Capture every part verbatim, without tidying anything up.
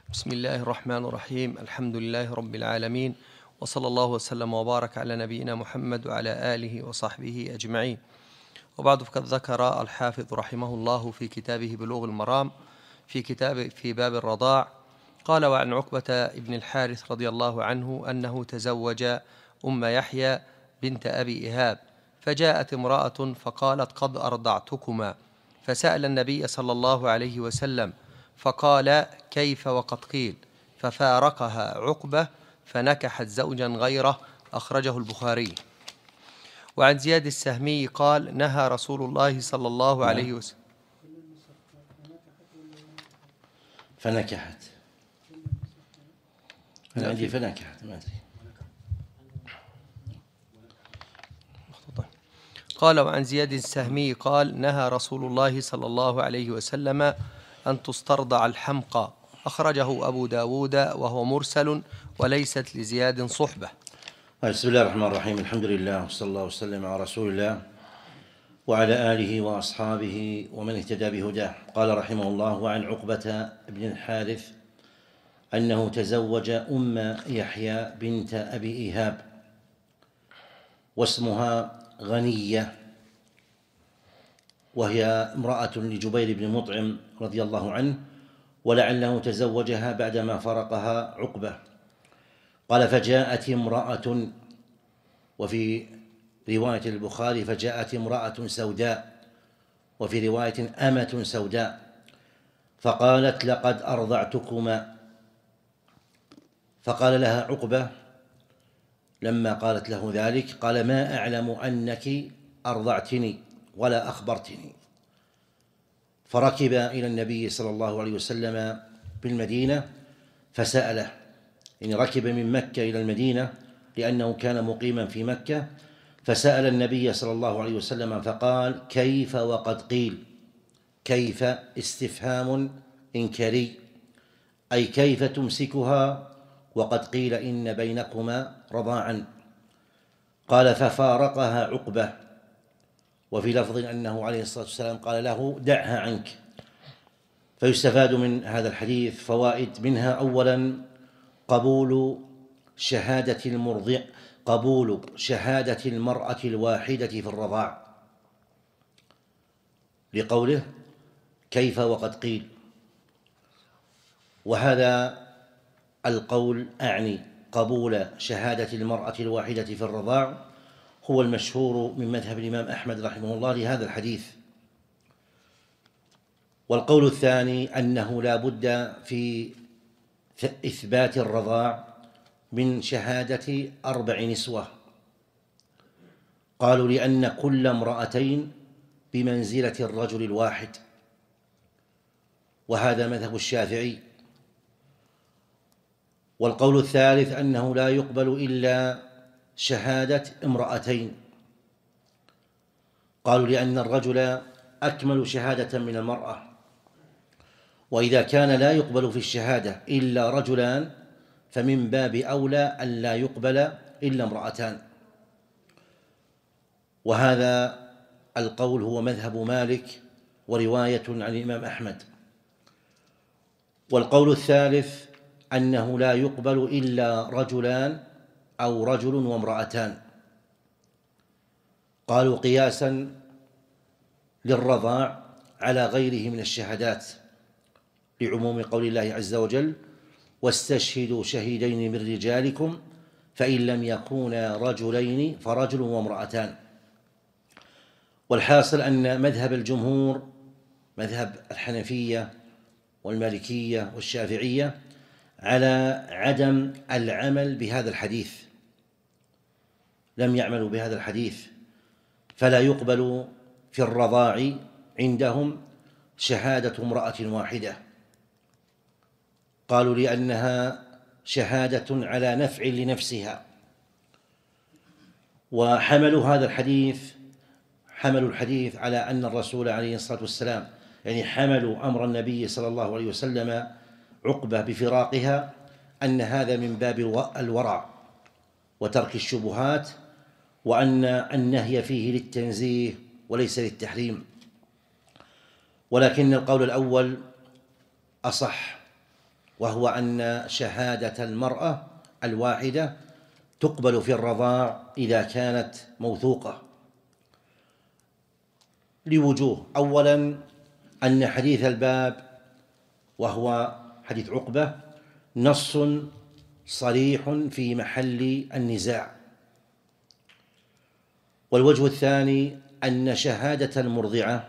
بسم الله الرحمن الرحيم. الحمد لله رب العالمين، وصلى الله وسلم وبارك على نبينا محمد وعلى آله وصحبه أجمعين. وبعد، فقد ذكر الحافظ رحمه الله في كتابه بلوغ المرام في كتاب في باب الرضاع قال: وعن عقبة بن الحارث رضي الله عنه أنه تزوج أم يحيى بنت أبي إيهاب، فجاءت امرأة فقالت: قد أرضعتكما، فسأل النبي صلى الله عليه وسلم فقال: كيف وقد قيل؟ ففارقها عقبة فنكحت زوجا غيره، أخرجه البخاري. وعن زياد السهمي قال: نهى رسول الله صلى الله عليه وسلم فنكحت أنا عندي فنكحت ما أدري. قال: وعن زياد السهمي قال: نهى رسول الله صلى الله عليه وسلم أن تسترضع الحمقى، أخرجه أبو داود وهو مرسل وليست لزياد صحبة. بسم الله الرحمن الرحيم. الحمد لله وصلى الله وسلم على رسول الله وعلى آله وأصحابه ومن اهتدى بهداه. قال رحمه الله: وعن عقبة بن الحارث أنه تزوج أم يحيى بنت أبي إيهاب واسمها غنية، وهي امرأة لجبير بن مطعم رضي الله عنه، ولعله تزوجها بعدما فرقها عقبة. قال: فجاءت امرأة، وفي رواية البخاري فجاءت امرأة سوداء، وفي رواية أمة سوداء، فقالت: لقد أرضعتكما. فقال لها عقبة لما قالت له ذلك، قال: ما أعلم أنك أرضعتني ولا أخبرتني. فركب إلى النبي صلى الله عليه وسلم بالمدينة فسأله، يعني ركب من مكة إلى المدينة لأنه كان مقيما في مكة، فسأل النبي صلى الله عليه وسلم فقال: كيف وقد قيل؟ كيف استفهام إنكاري، أي كيف تمسكها وقد قيل إن بينكما رضاعا. قال: ففارقها عقبة. وفي لفظ أنه عليه الصلاة والسلام قال له: دعها عنك. فيستفاد من هذا الحديث فوائد، منها أولا قبول شهادة المرضع قبول شهادة المرأة الواحدة في الرضاع، لقوله: كيف وقد قيل. وهذا القول أعني قبول شهادة المرأة الواحدة في الرضاع هو المشهور من مذهب الإمام أحمد رحمه الله لهذا الحديث. والقول الثاني أنه لا بد في إثبات الرضاع من شهادة أربع نسوة، قالوا لأن كل امرأتين بمنزلة الرجل الواحد، وهذا مذهب الشافعي. والقول الثالث أنه لا يقبل إلا شهادة امرأتين، قالوا لأن الرجل أكمل شهادة من المرأة، وإذا كان لا يقبل في الشهادة إلا رجلان فمن باب أولى أن لا يقبل إلا امرأتان. وهذا القول هو مذهب مالك ورواية عن الإمام أحمد. والقول الثالث أنه لا يقبل إلا رجلان أو رجل وامرأتان، قالوا قياسا للرضاع على غيره من الشهادات، لعموم قول الله عز وجل: واستشهدوا شهيدين من رجالكم فإن لم يكونا رجلين فرجل وامرأتان. والحاصل أن مذهب الجمهور، مذهب الحنفية والمالكية والشافعية، على عدم العمل بهذا الحديث، لم يعملوا بهذا الحديث، فلا يقبل في الرضاع عندهم شهادة امرأة واحدة، قالوا لأنها شهادة على نفع لنفسها. وحملوا هذا الحديث حملوا الحديث على أن الرسول عليه الصلاة والسلام، يعني حملوا أمر النبي صلى الله عليه وسلم عقبة بفراقها أن هذا من باب الورع وترك الشبهات، وأن النهي فيه للتنزيه وليس للتحريم. ولكن القول الأول أصح، وهو أن شهادة المرأة الواحدة تقبل في الرضاع إذا كانت موثوقة لوجوه. أولا أن حديث الباب وهو حديث عقبة نص صريح في محل النزاع. والوجه الثاني أن شهادة المرضعة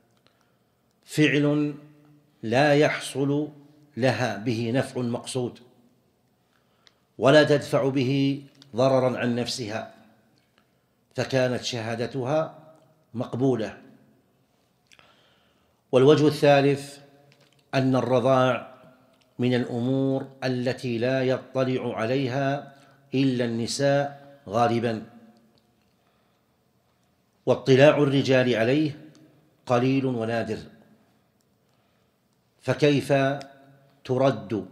فعل لا يحصل لها به نفع مقصود ولا تدفع به ضررا عن نفسها، فكانت شهادتها مقبولة. والوجه الثالث أن الرضاع من الأمور التي لا يطلع عليها إلا النساء غالبا، واطلاع الرجال عليه قليل ونادر، فكيف ترد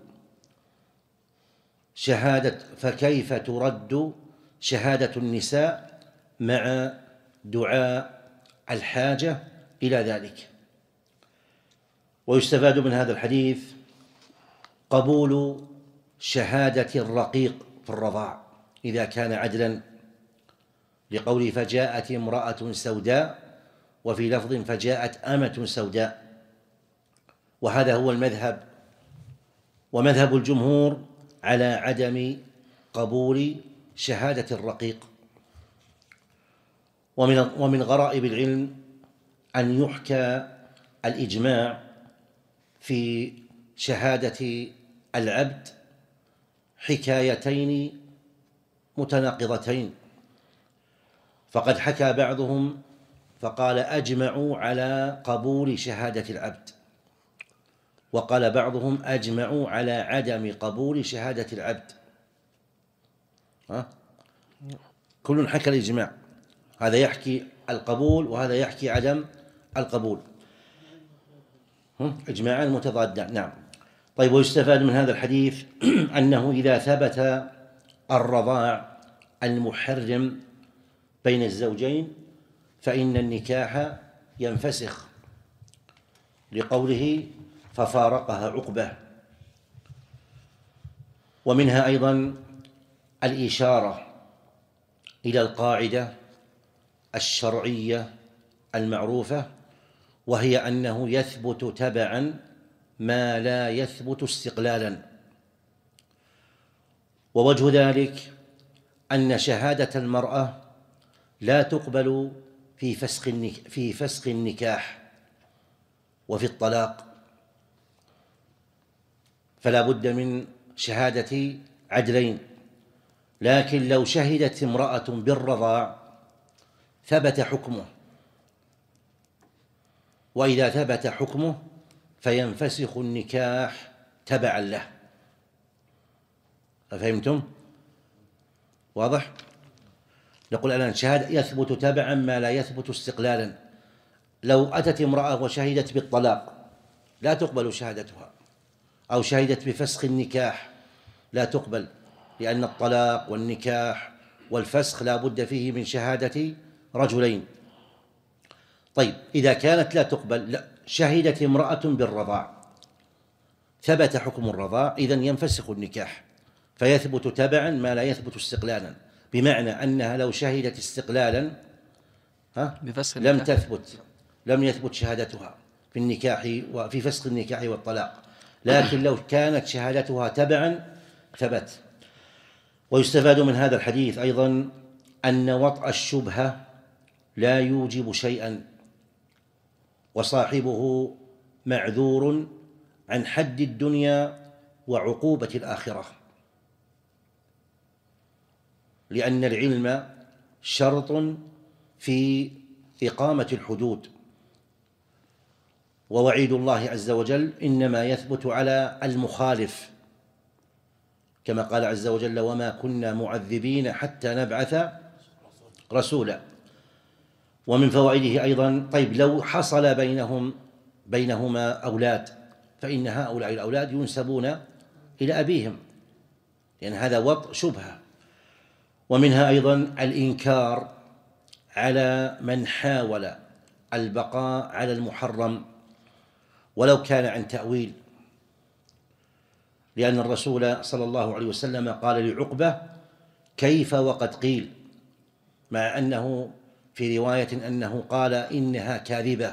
شهادة فكيف ترد شهادة النساء مع دعاء الحاجة إلى ذلك؟ ويستفاد من هذا الحديث قبول شهادة الرقيق في الرضاع إذا كان عدلا، لقوله فجاءت امرأة سوداء، وفي لفظ فجاءت أمة سوداء. وهذا هو المذهب، ومذهب الجمهور على عدم قبول شهادة الرقيق. ومن ومن غرائب العلم أن يحكى الإجماع في شهادة العبد حكايتين متناقضتين، فقد حكى بعضهم فقال أجمعوا على قبول شهادة العبد، وقال بعضهم أجمعوا على عدم قبول شهادة العبد. ها؟ كل حكى الإجماع، هذا يحكي القبول وهذا يحكي عدم القبول، إجماعان متضادان. نعم. طيب، ويستفاد من هذا الحديث أنه إذا ثبت الرضاع المحرم بين الزوجين فإن النكاح ينفسخ، لقوله ففارقها عقبة. ومنها أيضا الإشارة إلى القاعدة الشرعية المعروفة، وهي أنه يثبت تبعا ما لا يثبت استقلالا. ووجه ذلك أن شهادة المرأة لا تقبل في فسخ في فسخ النكاح وفي الطلاق، فلا بد من شهادة عدلين. لكن لو شهدت امرأة بالرضاع ثبت حكمه، وإذا ثبت حكمه فينفسخ النكاح تبعا له. أفهمتم؟ واضح؟ نقول الآن شهادة يثبت تبعا ما لا يثبت استقلالا. لو أتت امرأة وشهدت بالطلاق لا تقبل شهادتها، أو شهدت بفسخ النكاح لا تقبل، لأن الطلاق والنكاح والفسخ لا بد فيه من شهادة رجلين. طيب، إذا كانت لا تقبل، لا شهدت امرأة بالرضاع ثبت حكم الرضاع، إذن ينفسخ النكاح فيثبت تبعا ما لا يثبت استقلالا، بمعنى أنها لو شهدت استقلالا ها لم تثبت لم يثبت شهادتها في النكاح وفي فسخ النكاح والطلاق، لكن لو كانت شهادتها تبعا ثبت. ويستفاد من هذا الحديث أيضا أن وطأ الشبهة لا يوجب شيئا، وصاحبه معذور عن حد الدنيا وعقوبة الآخرة، لأن العلم شرط في إقامة الحدود، ووعيد الله عز وجل إنما يثبت على المخالف، كما قال عز وجل وما كنا معذبين حتى نبعث رسولا. ومن فوائده أيضا، طيب لو حصل بينهم بينهما أولاد فإن هؤلاء الأولاد ينسبون إلى أبيهم، لأن هذا وطء شبهة. ومنها أيضا الإنكار على من حاول البقاء على المحرم ولو كان عن تأويل، لأن الرسول صلى الله عليه وسلم قال لعقبة: كيف وقد قيل، مع أنه في رواية أنه قال إنها كاذبة.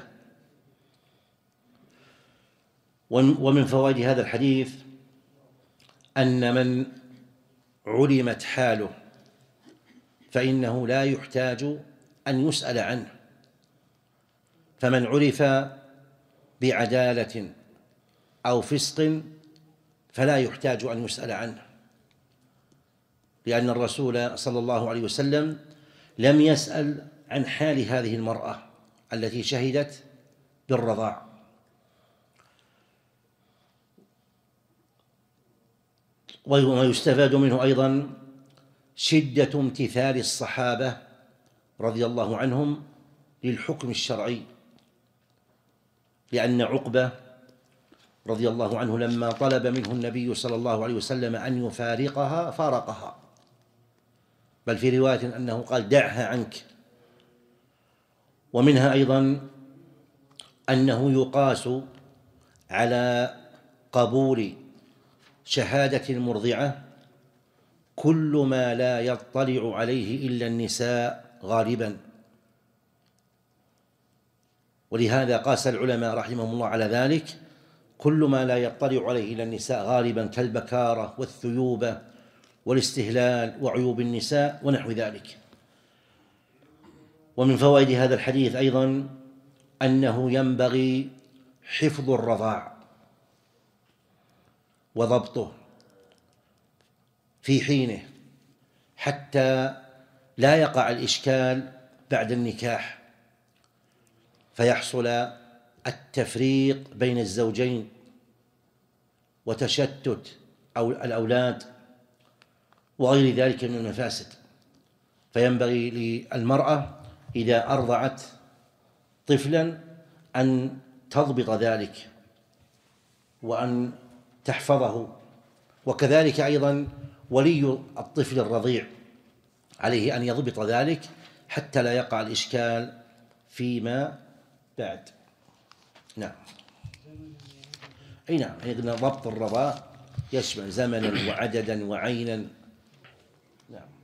ومن فوائد هذا الحديث أن من علمت حاله فإنه لا يحتاج أن يسأل عنه، فمن عرف بعدالة أو فسق فلا يحتاج أن يسأل عنه، لأن الرسول صلى الله عليه وسلم لم يسأل عن حال هذه المرأة التي شهدت بالرضاع. ويستفاد منه أيضا شدة امتثال الصحابة رضي الله عنهم للحكم الشرعي، لأن عقبة رضي الله عنه لما طلب منه النبي صلى الله عليه وسلم أن يفارقها فارقها، بل في رواية أنه قال: دعها عنك. ومنها أيضا أنه يقاس على قبول شهادة المرضعة كل ما لا يطلع عليه إلا النساء غالبا، ولهذا قاس العلماء رحمهم الله على ذلك كل ما لا يطلع عليه إلا النساء غالبا، كالبكارة والثيوبة والاستهلال وعيوب النساء ونحو ذلك. ومن فوائد هذا الحديث أيضا أنه ينبغي حفظ الرضاع وضبطه في حينه حتى لا يقع الإشكال بعد النكاح، فيحصل التفريق بين الزوجين وتشتت أو الأولاد وغير ذلك من المفاسد. فينبغي للمرأة إذا أرضعت طفلا أن تضبط ذلك وأن تحفظه، وكذلك أيضا ولي الطفل الرضيع عليه أن يضبط ذلك حتى لا يقع الإشكال فيما بعد. نعم. أي نعم، ضبط الرضاع يشمل زمنا وعددا وعينا. نعم.